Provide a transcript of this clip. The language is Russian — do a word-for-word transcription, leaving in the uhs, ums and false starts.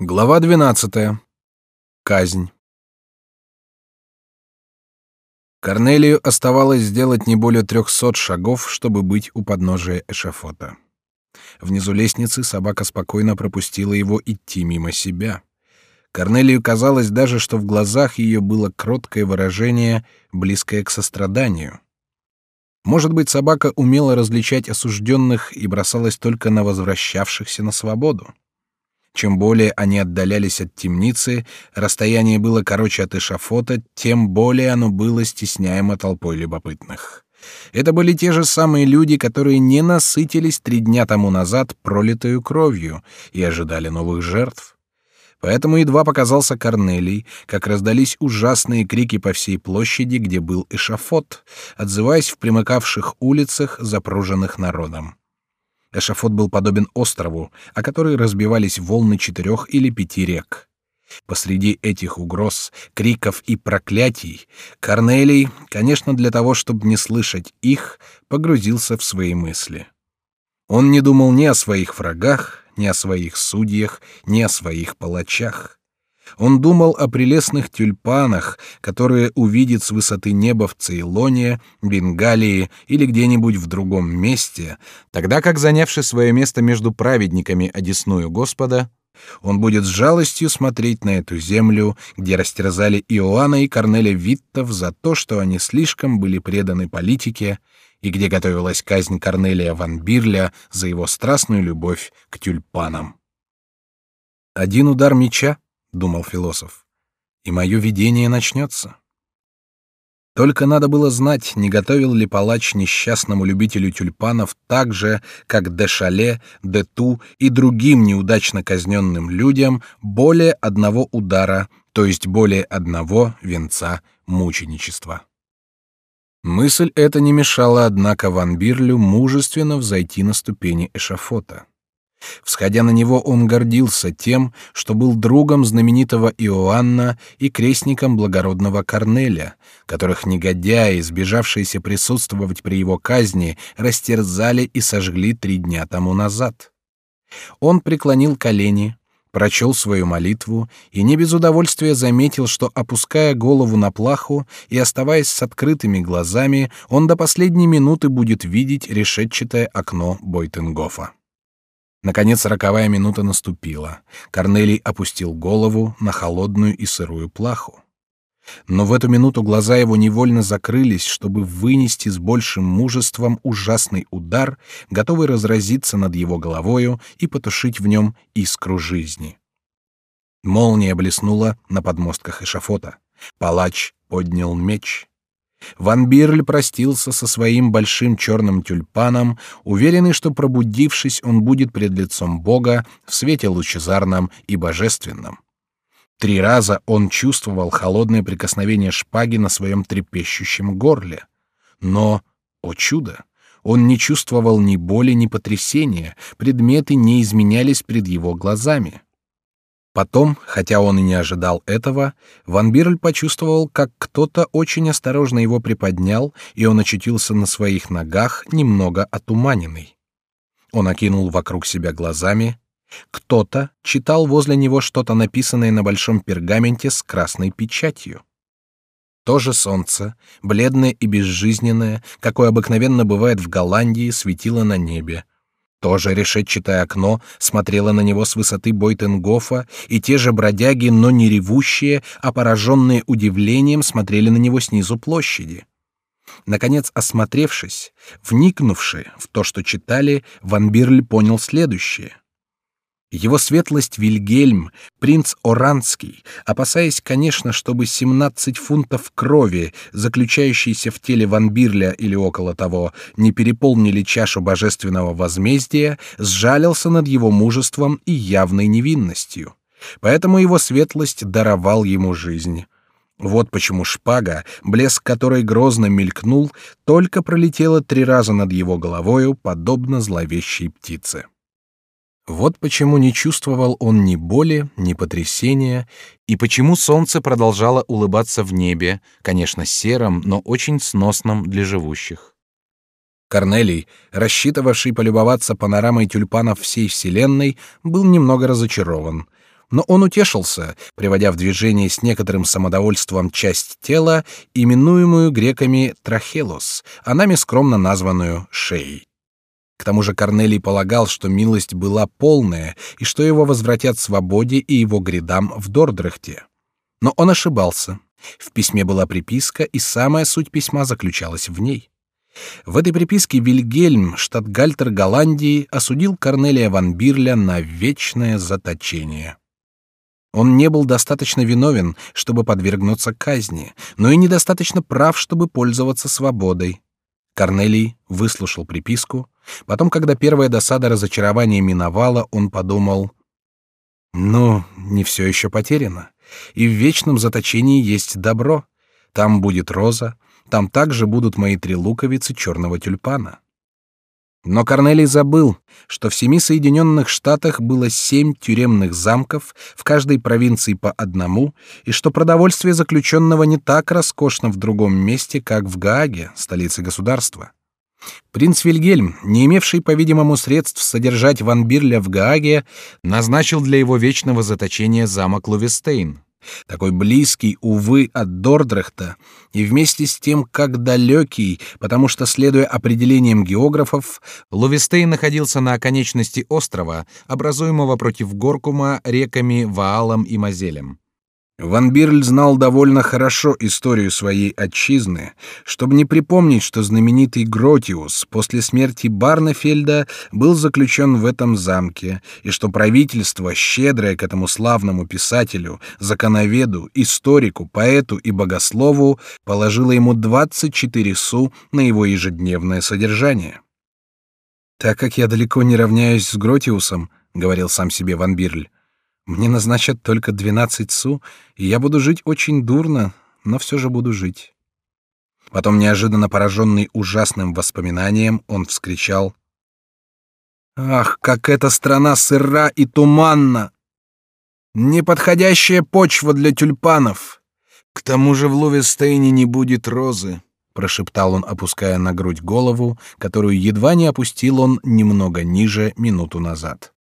Глава двенадцатая. Казнь. Корнелию оставалось сделать не более трехсот шагов, чтобы быть у подножия эшафота. Внизу лестницы собака спокойно пропустила его идти мимо себя. Корнелию казалось даже, что в глазах ее было кроткое выражение, близкое к состраданию. Может быть, собака умела различать осужденных и бросалась только на возвращавшихся на свободу. Чем более они отдалялись от темницы, расстояние было короче от эшафота, тем более оно было стесняемо толпой любопытных. Это были те же самые люди, которые не насытились три дня тому назад пролитою кровью и ожидали новых жертв. Поэтому едва показался Корнелий, как раздались ужасные крики по всей площади, где был эшафот, отзываясь в примыкавших улицах, запруженных народом. Эшафот был подобен острову, о который разбивались волны четырех или пяти рек. Посреди этих угроз, криков и проклятий Корнелий, конечно, для того, чтобы не слышать их, погрузился в свои мысли. Он не думал ни о своих врагах, ни о своих судьях, ни о своих палачах. Он думал о прелестных тюльпанах, которые увидит с высоты неба в Цейлоне, Бенгалии или где-нибудь в другом месте, тогда как, занявший свое место между праведниками одесную Господа, он будет с жалостью смотреть на эту землю, где растерзали Иоанна и Корнеля Виттов за то, что они слишком были преданы политике, и где готовилась казнь Корнелия ван Бирля за его страстную любовь к тюльпанам. Один удар меча, — думал философ, — и мое видение начнется. Только надо было знать, не готовил ли палач несчастному любителю тюльпанов так же, как де Шале, де Ту и другим неудачно казненным людям более одного удара, то есть более одного венца мученичества. Мысль эта не мешала, однако, ван Бирлю мужественно взойти на ступени эшафота. Всходя на него, он гордился тем, что был другом знаменитого Иоанна и крестником благородного Корнеля, которых негодяи, сбежавшиеся присутствовать при его казни, растерзали и сожгли три дня тому назад. Он преклонил колени, прочел свою молитву и не без удовольствия заметил, что, опуская голову на плаху и оставаясь с открытыми глазами, он до последней минуты будет видеть решетчатое окно Бойтенгофа. Наконец роковая минута наступила. Корнелий опустил голову на холодную и сырую плаху. Но в эту минуту глаза его невольно закрылись, чтобы вынести с большим мужеством ужасный удар, готовый разразиться над его головою и потушить в нем искру жизни. Молния блеснула на подмостках эшафота. Палач поднял меч. Ван Бирль простился со своим большим черным тюльпаном, уверенный, что, пробудившись, он будет пред лицом Бога в свете лучезарном и божественном. Три раза он чувствовал холодное прикосновение шпаги на своем трепещущем горле. Но, о чудо, он не чувствовал ни боли, ни потрясения, предметы не изменялись пред его глазами. Потом, хотя он и не ожидал этого, ван Бирль почувствовал, как кто-то очень осторожно его приподнял, и он очутился на своих ногах, немного отуманенный. Он окинул вокруг себя глазами. Кто-то читал возле него что-то написанное на большом пергаменте с красной печатью. То же солнце, бледное и безжизненное, какое обыкновенно бывает в Голландии, светило на небе. То же решетчатое окно смотрело на него с высоты Бойтенгофа, и те же бродяги, но не ревущие, а пораженные удивлением, смотрели на него снизу площади. Наконец, осмотревшись, вникнувши в то, что читали, ван Бирль понял следующее. Его светлость Вильгельм, принц Оранский, опасаясь, конечно, чтобы семнадцать фунтов крови, заключающиеся в теле ван Бирля или около того, не переполнили чашу божественного возмездия, сжалился над его мужеством и явной невинностью. Поэтому его светлость даровал ему жизнь. Вот почему шпага, блеск которой грозно мелькнул, только пролетела три раза над его головою, подобно зловещей птице. Вот почему не чувствовал он ни боли, ни потрясения, и почему солнце продолжало улыбаться в небе, конечно, сером, но очень сносном для живущих. Корнелий, рассчитывавший полюбоваться панорамой тюльпанов всей вселенной, был немного разочарован. Но он утешился, приводя в движение с некоторым самодовольством часть тела, именуемую греками трахелос, а нами скромно названную шеей. К тому же Корнелий полагал, что милость была полная и что его возвратят свободе и его грядам в Дордрехте. Но он ошибался. В письме была приписка, и самая суть письма заключалась в ней. В этой приписке Вильгельм, штатгальтер Голландии, осудил Корнелия ван Бирля на вечное заточение. Он не был достаточно виновен, чтобы подвергнуться казни, но и недостаточно прав, чтобы пользоваться свободой. Корнелий выслушал приписку. Потом, когда первая досада разочарования миновала, он подумал: «Ну, не все еще потеряно, и в вечном заточении есть добро. Там будет роза, там также будут мои три луковицы черного тюльпана». Но Корнелий забыл, что в семи Соединенных Штатах было семь тюремных замков, в каждой провинции по одному, и что продовольствие заключенного не так роскошно в другом месте, как в Гааге, столице государства. Принц Вильгельм, не имевший, по-видимому, средств содержать ван Бирля в Гааге, назначил для его вечного заточения замок Лувестейн, такой близкий, увы, от Дордрехта, и вместе с тем как далекий, потому что, следуя определениям географов, Лувестейн находился на оконечности острова, образуемого против Горкума реками Ваалом и Мозелем. Ван Бирль знал довольно хорошо историю своей отчизны, чтобы не припомнить, что знаменитый Гротиус после смерти Барнефельда был заключен в этом замке, и что правительство, щедрое к этому славному писателю, законоведу, историку, поэту и богослову, положило ему двадцать четыре су на его ежедневное содержание. «Так как я далеко не равняюсь с Гротиусом, — говорил сам себе Ван Бирль, — мне назначат только двенадцать су, и я буду жить очень дурно, но все же буду жить». Потом, неожиданно пораженный ужасным воспоминанием, он вскричал: «Ах, как эта страна сыра и туманна! Неподходящая почва для тюльпанов! К тому же в Лувестейне не будет розы», — прошептал он, опуская на грудь голову, которую едва не опустил он немного ниже минуту назад.